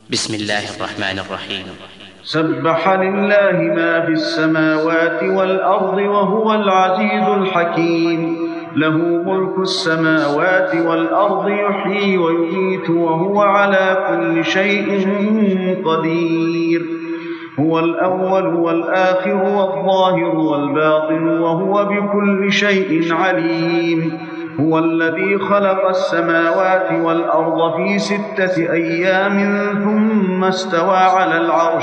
بسم الله الرحمن الرحيم. سبح لله ما في السماوات والأرض وهو العزيز الحكيم. له ملك السماوات والأرض يحيي ويميت وهو على كل شيء قدير. هو الأول والآخر والظاهر والباطن وهو بكل شيء عليم. هو الذي خلق السماوات والأرض في 6 أيام ثم استوى على العرش،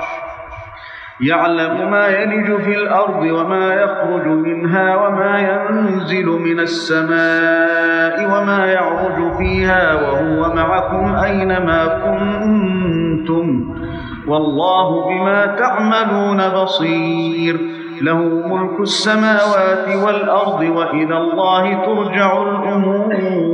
يعلم ما يلج في الأرض وما يخرج منها وما ينزل من السماء وما يعرج فيها وهو معكم أينما كنتم والله بما تعملون بصير. له ملك السماوات والأرض وإلى الله ترجع الأمور.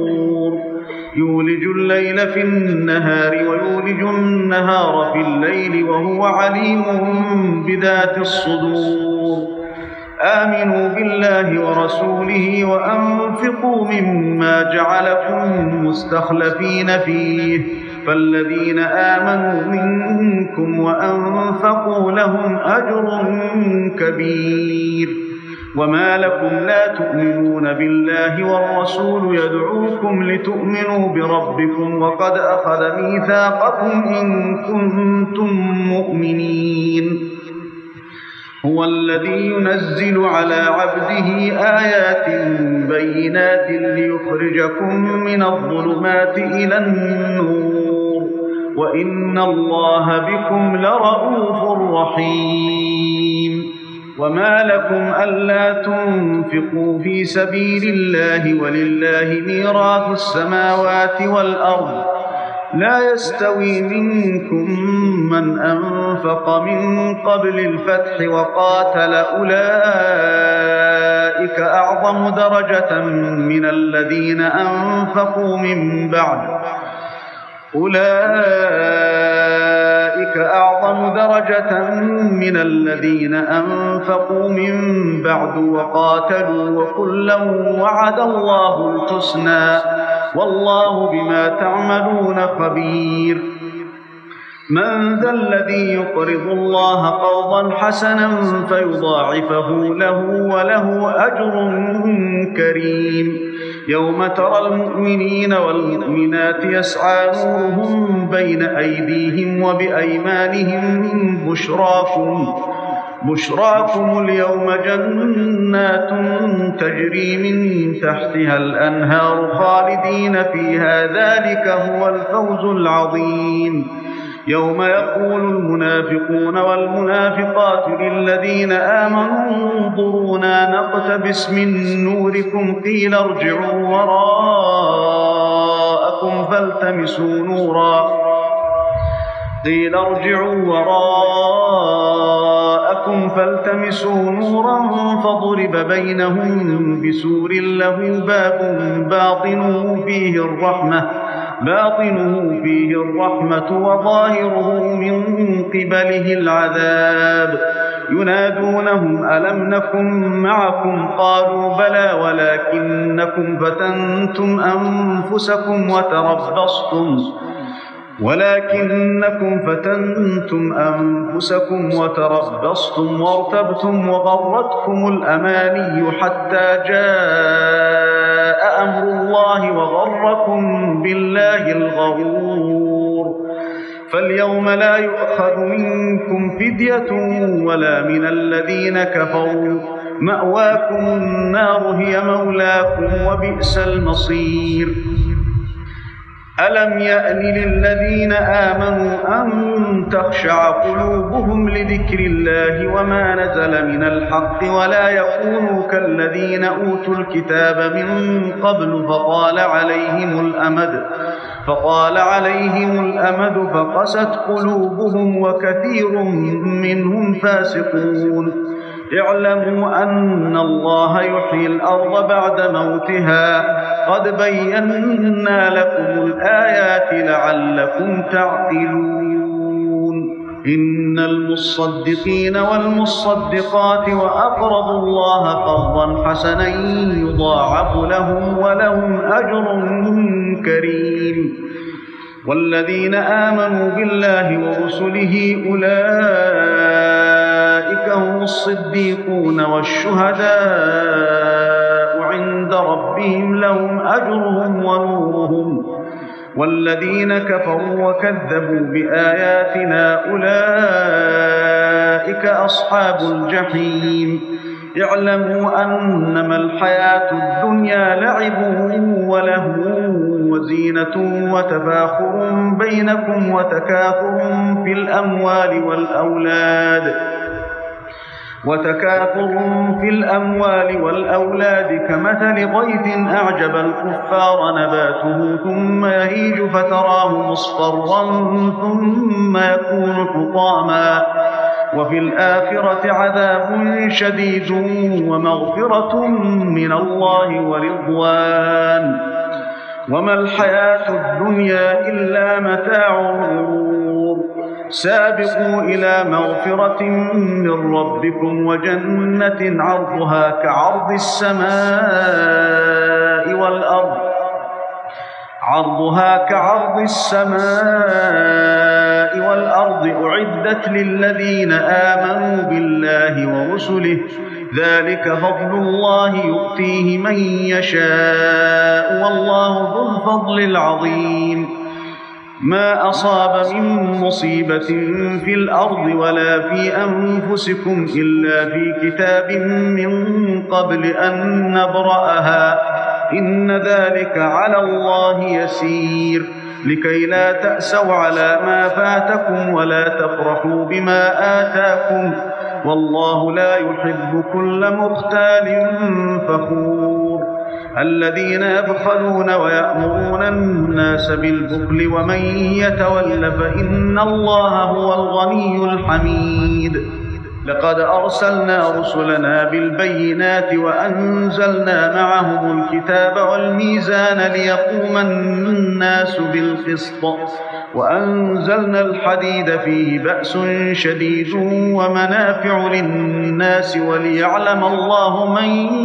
يولج الليل في النهار ويولج النهار في الليل وهو عليم بذات الصدور. آمنوا بالله ورسوله وأنفقوا مما جعلكم مستخلفين فيه، فالذين آمنوا منكم وأنفقوا لهم أجر كبير. وما لكم لا تؤمنون بالله والرسول يدعوكم لتؤمنوا بربكم وقد أخذ ميثاقكم إن كنتم مؤمنين. هو الذي ينزل على عبده آيات بينات ليخرجكم من الظلمات إلى النور، وإن الله بكم لرءوف رحيم. وما لكم ألا تنفقوا في سبيل الله ولله ميراث السماوات والأرض. لا يستوي منكم من أنفق من قبل الفتح وقاتل، أولئك أعظم درجة من الذين أنفقوا من بعد وقاتلوا، وكلا وعد الله الحسنى والله بما تعملون خبير. من ذا الذي يقرض الله قرضا حسنا فيضاعفه له وله أجر كريم. يوم ترى المؤمنين والمؤمنات يسعى نورهم بين أيديهم وبأيمانهم بشراكم اليوم جنات تجري من تحتها الأنهار خالدين فيها، ذلك هو الفوز العظيم. يوم يقول المنافقون والمنافقات للذين آمنوا انظرونا نقتبس من نوركم قيل ارجعوا وراءكم فالتمسوا نورا فضرب بينهم بسور له باب باطنه فيه الرحمة وظاهره من قبله العذاب. ينادونهم ألم نكن معكم قالوا بلى ولكنكم فتنتم أنفسكم وتربصتم وارتبتم وغرتكم الأماني حتى جاء أمر الله وغركم بالله الغرور. فاليوم لا يؤخذ منكم فدية ولا من الذين كفروا، مأواكم النار هي مولاكم وبئس المصير. ألم يأن للذين آمنوا أن تخشع قلوبهم لذكر الله وما نزل من الحق ولا يكونوا كالذين أوتوا الكتاب من قبل فطال عليهم الأمد فقست قلوبهم وكثير منهم فاسقون. اعلموا أن الله يحيي الأرض بعد موتها، قد بينا لكم الآيات لعلكم تعقلون. إن المصدقين والمصدقات وأقرضوا الله قرضا حسنا يضاعف لهم ولهم أجر كريم. والذين آمنوا بالله ورسله أولئك هم الصديقون والشهداء عند ربهم لهم أجرهم ونورهم والذين كفروا وكذبوا بآياتنا أولئك أصحاب الجحيم اعلموا أنما الحياة الدنيا لعب ولهو وزينة وتفاخر بينكم وتكاثر في الأموال والأولاد كمثل غيث أعجب الكفار نباته ثم يهيج فتراه مصفرا ثم يكون حطاما وفي الآخرة عذاب شديد ومغفرة من الله ورضوان وما الحياة الدنيا إلا متاع الغرور سابقوا إلى مغفرة من ربكم وجنة عرضها كعرض السماء والأرض أعدت للذين آمنوا بالله ورسله ذلك فضل الله يؤتيه من يشاء والله ذو الفضل العظيم ما أصاب من مصيبة في الأرض ولا في أنفسكم إلا في كتاب من قبل أن نبرأها إن ذلك على الله يسير لكي لا تأسوا على ما فاتكم ولا تفرحوا بما آتاكم والله لا يحب كل مختال فخور الذين يبخلون ويأمرون الناس بالبخل ومن يتول فإن الله هو الغني الحميد لقد أرسلنا رسلنا بالبينات وأنزلنا معهم الكتاب والميزان ليقوم الناس بالقسط وأنزلنا الحديد فيه بأس شديد ومنافع للناس وليعلم الله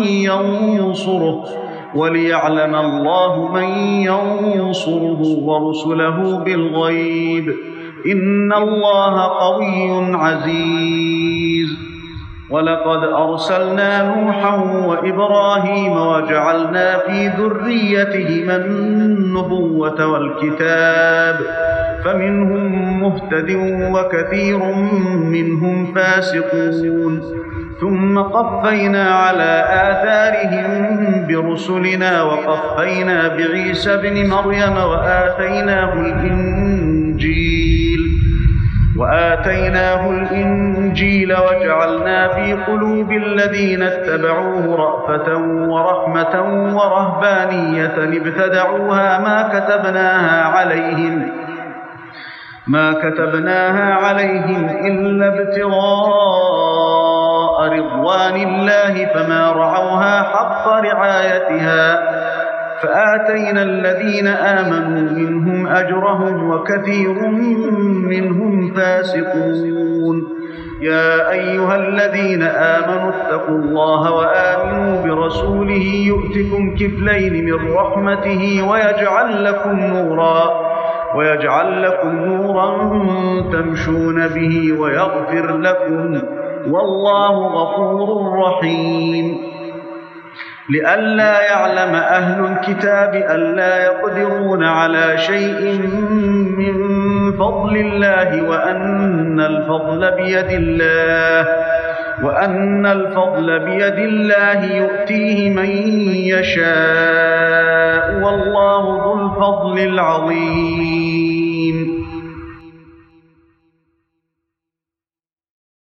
من ينصره ورسله بالغيب إن الله قوي عزيز ولقد أرسلنا نوحا وإبراهيم وجعلنا في ذريتهما النبوة والكتاب فمنهم مهتد وكثير منهم فاسقون ثم قفينا على آثارهم برسلنا وقفينا بعيسى ابن مريم وآتيناه الإنجيل وجعلنا في قلوب الذين اتبعوه رأفة ورحمة ورهبانية ابتدعوها ما كتبناها عليهم إلا ابتغاء رضوان الله فما رعوها حق رعايتها فآتينا الذين آمنوا منهم أجرهم وكثير منهم فاسقون يا أيها الذين آمنوا اتقوا الله وآمنوا برسوله يؤتكم كفلين من رحمته ويجعل لكم نورا تمشون به ويغفر لكم والله غفور رحيم لئلا يعلم أهل الكتاب ألا يقدرون على شيء من فضل الله وأن الفضل بيد الله يؤتيه من يشاء والله ذو الفضل العظيم